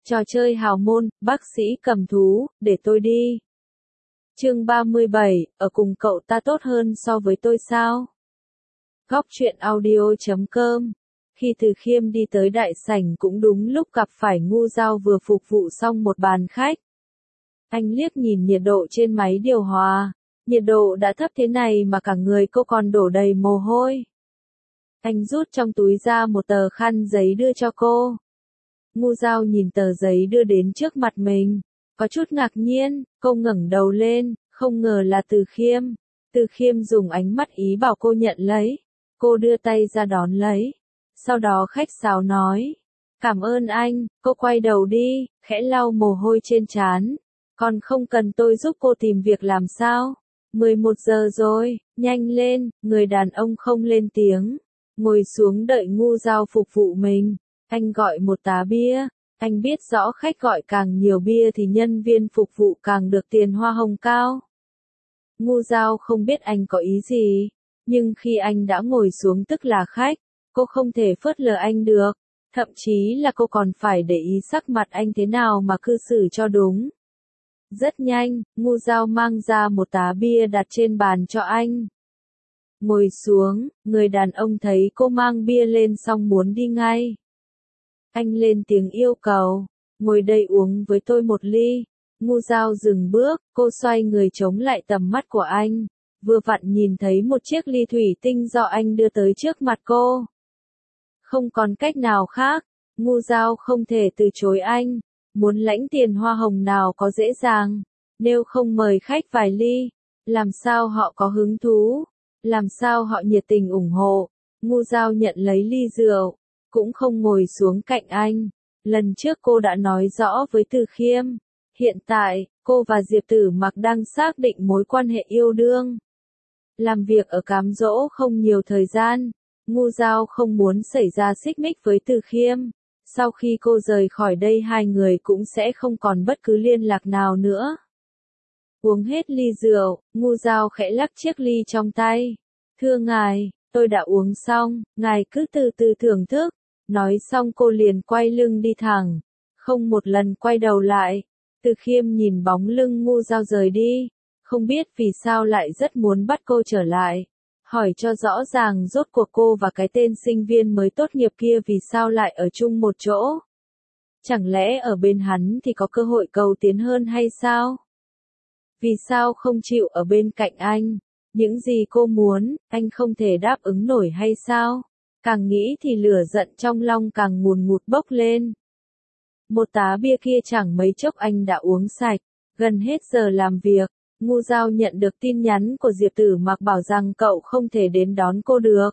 Trò chơi hào môn, bác sĩ cầm thú, để tôi đi. Chương 37, ở cùng cậu ta tốt hơn so với tôi sao? Góc truyện audio.com. Khi Từ Khiêm đi tới đại sảnh cũng đúng lúc gặp phải Ngu Giao vừa phục vụ xong một bàn khách. Anh liếc nhìn nhiệt độ trên máy điều hòa. Nhiệt độ đã thấp thế này mà cả người cô còn đổ đầy mồ hôi. Anh rút trong túi ra một tờ khăn giấy đưa cho cô. Ngu Giao nhìn tờ giấy đưa đến trước mặt mình, có chút ngạc nhiên, cô ngẩng đầu lên, không ngờ là Từ Khiêm. Từ Khiêm dùng ánh mắt ý bảo cô nhận lấy, cô đưa tay ra đón lấy, sau đó khách sáo nói, cảm ơn anh, cô quay đầu đi, khẽ lau mồ hôi trên trán, còn không cần tôi giúp cô tìm việc làm sao? 11 giờ rồi, nhanh lên, người đàn ông không lên tiếng, ngồi xuống đợi Ngu Giao phục vụ mình. Anh gọi một tá bia, anh biết rõ khách gọi càng nhiều bia thì nhân viên phục vụ càng được tiền hoa hồng cao. Ngu Giao không biết anh có ý gì, nhưng khi anh đã ngồi xuống tức là khách, cô không thể phớt lờ anh được, thậm chí là cô còn phải để ý sắc mặt anh thế nào mà cư xử cho đúng. Rất nhanh, Ngu Giao mang ra một tá bia đặt trên bàn cho anh. Ngồi xuống, người đàn ông thấy cô mang bia lên xong muốn đi ngay. Anh lên tiếng yêu cầu, ngồi đây uống với tôi một ly. Ngu Giao dừng bước, cô xoay người chống lại tầm mắt của anh, vừa vặn nhìn thấy một chiếc ly thủy tinh do anh đưa tới trước mặt cô. Không còn cách nào khác, Ngu Giao không thể từ chối anh, muốn lãnh tiền hoa hồng nào có dễ dàng, nếu không mời khách vài ly, làm sao họ có hứng thú, làm sao họ nhiệt tình ủng hộ. Ngu Giao nhận lấy ly rượu, cũng không ngồi xuống cạnh anh. Lần trước cô đã nói rõ với Từ Khiêm, hiện tại, cô và Diệp Tử Mặc đang xác định mối quan hệ yêu đương. Làm việc ở cám dỗ không nhiều thời gian, Ngu Giao không muốn xảy ra xích mích với Từ Khiêm. Sau khi cô rời khỏi đây hai người cũng sẽ không còn bất cứ liên lạc nào nữa. Uống hết ly rượu, Ngu Giao khẽ lắc chiếc ly trong tay. Thưa ngài, tôi đã uống xong, ngài cứ từ từ thưởng thức. Nói xong cô liền quay lưng đi thẳng, không một lần quay đầu lại. Từ Khiêm nhìn bóng lưng Ngu Giao rời đi, không biết vì sao lại rất muốn bắt cô trở lại, hỏi cho rõ ràng rốt cuộc cô và cái tên sinh viên mới tốt nghiệp kia vì sao lại ở chung một chỗ. Chẳng lẽ ở bên hắn thì có cơ hội cầu tiến hơn hay sao? Vì sao không chịu ở bên cạnh anh? Những gì cô muốn, anh không thể đáp ứng nổi hay sao? Càng nghĩ thì lửa giận trong lòng càng ngùn ngụt bốc lên. Một tá bia kia chẳng mấy chốc anh đã uống sạch, gần hết giờ làm việc, Ngu Giao nhận được tin nhắn của Diệp Tử Mặc bảo rằng cậu không thể đến đón cô được.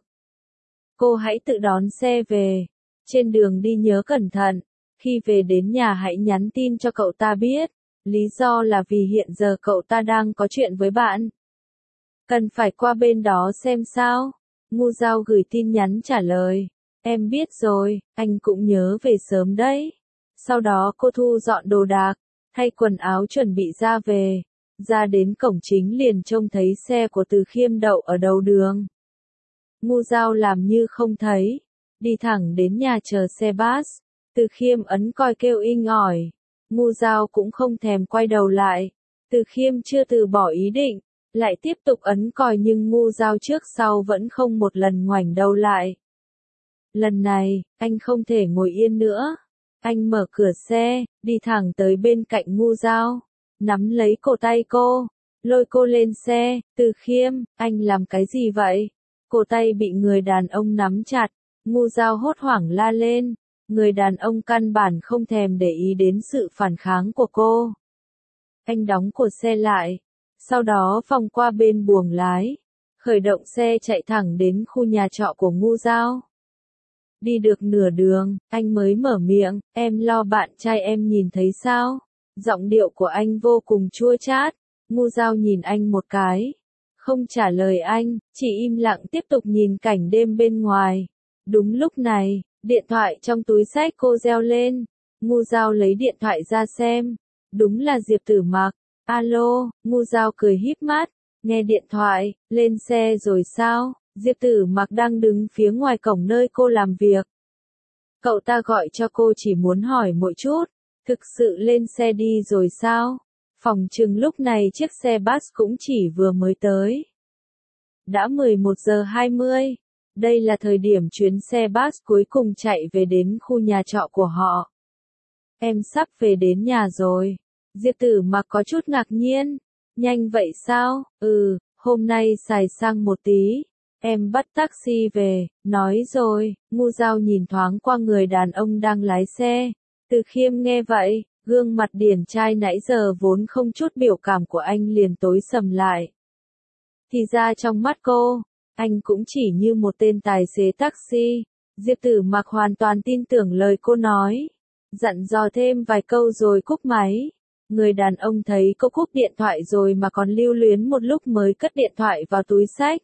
Cô hãy tự đón xe về, trên đường đi nhớ cẩn thận, khi về đến nhà hãy nhắn tin cho cậu ta biết, lý do là vì hiện giờ cậu ta đang có chuyện với bạn. Cần phải qua bên đó xem sao. Ngu Giao gửi tin nhắn trả lời, em biết rồi, anh cũng nhớ về sớm đấy. Sau đó cô thu dọn đồ đạc, thay quần áo chuẩn bị ra về, ra đến cổng chính liền trông thấy xe của Từ Khiêm đậu ở đầu đường. Ngu Giao làm như không thấy, đi thẳng đến nhà chờ xe bus, Từ Khiêm ấn còi kêu inh ỏi, Ngu Giao cũng không thèm quay đầu lại, Từ Khiêm chưa từ bỏ ý định. Lại tiếp tục ấn còi nhưng Ngu Giao trước sau vẫn không một lần ngoảnh đầu lại. Lần này, anh không thể ngồi yên nữa. Anh mở cửa xe, đi thẳng tới bên cạnh Ngu Giao, nắm lấy cổ tay cô, lôi cô lên xe. Từ Khiêm, anh làm cái gì vậy? Cổ tay bị người đàn ông nắm chặt, Ngu Giao hốt hoảng la lên. Người đàn ông căn bản không thèm để ý đến sự phản kháng của cô. Anh đóng cửa xe lại. Sau đó vòng qua bên buồng lái, khởi động xe chạy thẳng đến khu nhà trọ của Ngu Giao. Đi được nửa đường, anh mới mở miệng, em lo bạn trai em nhìn thấy sao? Giọng điệu của anh vô cùng chua chát. Ngu Giao nhìn anh một cái, không trả lời anh, chỉ im lặng tiếp tục nhìn cảnh đêm bên ngoài. Đúng lúc này, điện thoại trong túi xách cô reo lên. Ngu Giao lấy điện thoại ra xem, đúng là Diệp Tử Mặc. Alo, Ngu Giao cười híp mắt, nghe điện thoại, lên xe rồi sao? Diệp Tử Mặc đang đứng phía ngoài cổng nơi cô làm việc. Cậu ta gọi cho cô chỉ muốn hỏi một chút, Thực sự lên xe đi rồi sao? Phỏng chừng lúc này chiếc xe bus cũng chỉ vừa mới tới. Đã 11 giờ 20. Đây là thời điểm chuyến xe bus cuối cùng chạy về đến khu nhà trọ của họ. Em sắp về đến nhà rồi. Diệp Tử Mặc có chút ngạc nhiên. Nhanh vậy sao? Hôm nay xài xăng một tí. Em bắt taxi về, nói rồi. Ngu Dao nhìn thoáng qua người đàn ông đang lái xe. Từ Khiêm nghe vậy, gương mặt điển trai nãy giờ vốn không chút biểu cảm của anh liền tối sầm lại. Thì ra trong mắt cô, anh cũng chỉ như một tên tài xế taxi. Diệp Tử Mặc hoàn toàn tin tưởng lời cô nói. Dặn dò thêm vài câu rồi cúp máy. Người đàn ông thấy cô cúp điện thoại rồi mà còn lưu luyến một lúc mới cất điện thoại vào túi xách.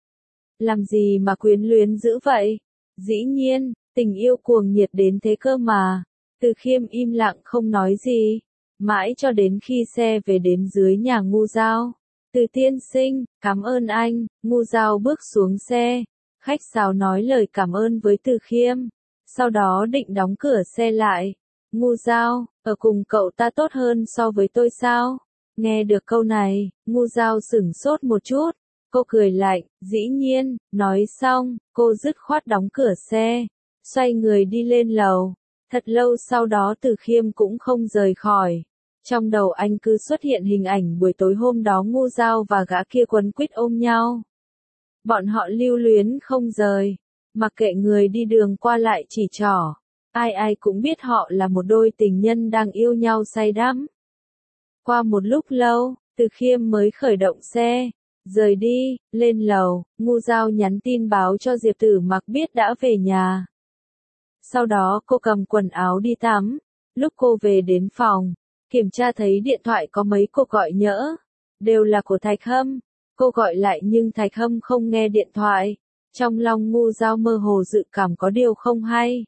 Làm gì mà quyến luyến dữ vậy? Dĩ nhiên, tình yêu cuồng nhiệt đến thế cơ mà. Từ Khiêm im lặng không nói gì. Mãi cho đến khi xe về đến dưới nhà Ngu Dao. Từ tiên sinh, cảm ơn anh. Ngu Dao bước xuống xe. Khách sáo nói lời cảm ơn với Từ Khiêm. Sau đó định đóng cửa xe lại. Ngu Dao, ở cùng cậu ta tốt hơn so với tôi sao? Nghe được câu này, Ngu Dao sửng sốt một chút. Cô cười lạnh, dĩ nhiên, nói xong, cô dứt khoát đóng cửa xe. Xoay người đi lên lầu. Thật lâu sau đó Từ Khiêm cũng không rời khỏi. Trong đầu anh cứ xuất hiện hình ảnh buổi tối hôm đó Ngu Dao và gã kia quấn quýt ôm nhau. Bọn họ lưu luyến không rời. Mặc kệ người đi đường qua lại chỉ trỏ. Ai ai cũng biết họ là một đôi tình nhân đang yêu nhau say đắm. Qua một lúc lâu, Từ Khiêm mới khởi động xe. Rời đi, lên lầu, Ngu Dao nhắn tin báo cho Diệp Tử Mặc biết đã về nhà. Sau đó cô cầm quần áo đi tắm. Lúc cô về đến phòng, kiểm tra thấy điện thoại có mấy cuộc gọi nhỡ. Đều là của Thạch Hâm. Cô gọi lại nhưng Thạch Hâm không nghe điện thoại. Trong lòng Ngu Dao mơ hồ dự cảm có điều không hay.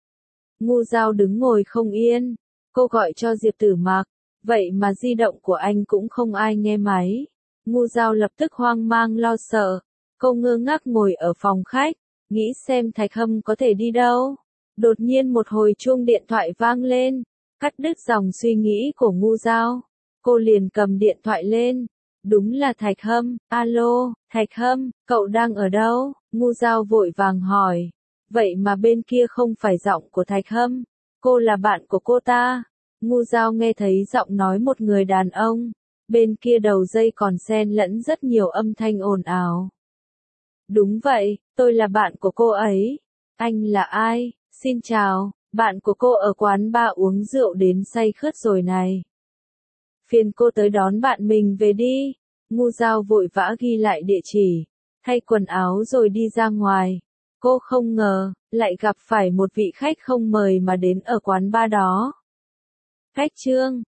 Ngu Dao đứng ngồi không yên. Cô gọi cho Diệp Tử Mặc. Vậy mà di động của anh cũng không ai nghe máy. Ngu Dao lập tức hoang mang lo sợ. Cô ngơ ngác ngồi ở phòng khách. Nghĩ xem Thạch Hâm có thể đi đâu. Đột nhiên một hồi chuông điện thoại vang lên. Cắt đứt dòng suy nghĩ của Ngu Dao. Cô liền cầm điện thoại lên. Đúng là Thạch Hâm. Alo, Thạch Hâm, cậu đang ở đâu? Ngu Dao vội vàng hỏi. Vậy mà bên kia không phải giọng của Thạch Hâm. Cô là bạn của cô ta. Ngu Dao nghe thấy giọng nói một người đàn ông. Bên kia đầu dây còn xen lẫn rất nhiều âm thanh ồn ào. Đúng vậy, tôi là bạn của cô ấy. Anh là ai? Xin chào, bạn của cô ở quán bar uống rượu đến say khướt rồi này. Phiền cô tới đón bạn mình về đi. Ngu Dao vội vã ghi lại địa chỉ, thay quần áo rồi đi ra ngoài. Cô không ngờ, lại gặp phải một vị khách không mời mà đến ở quán bar đó. Khách Trương,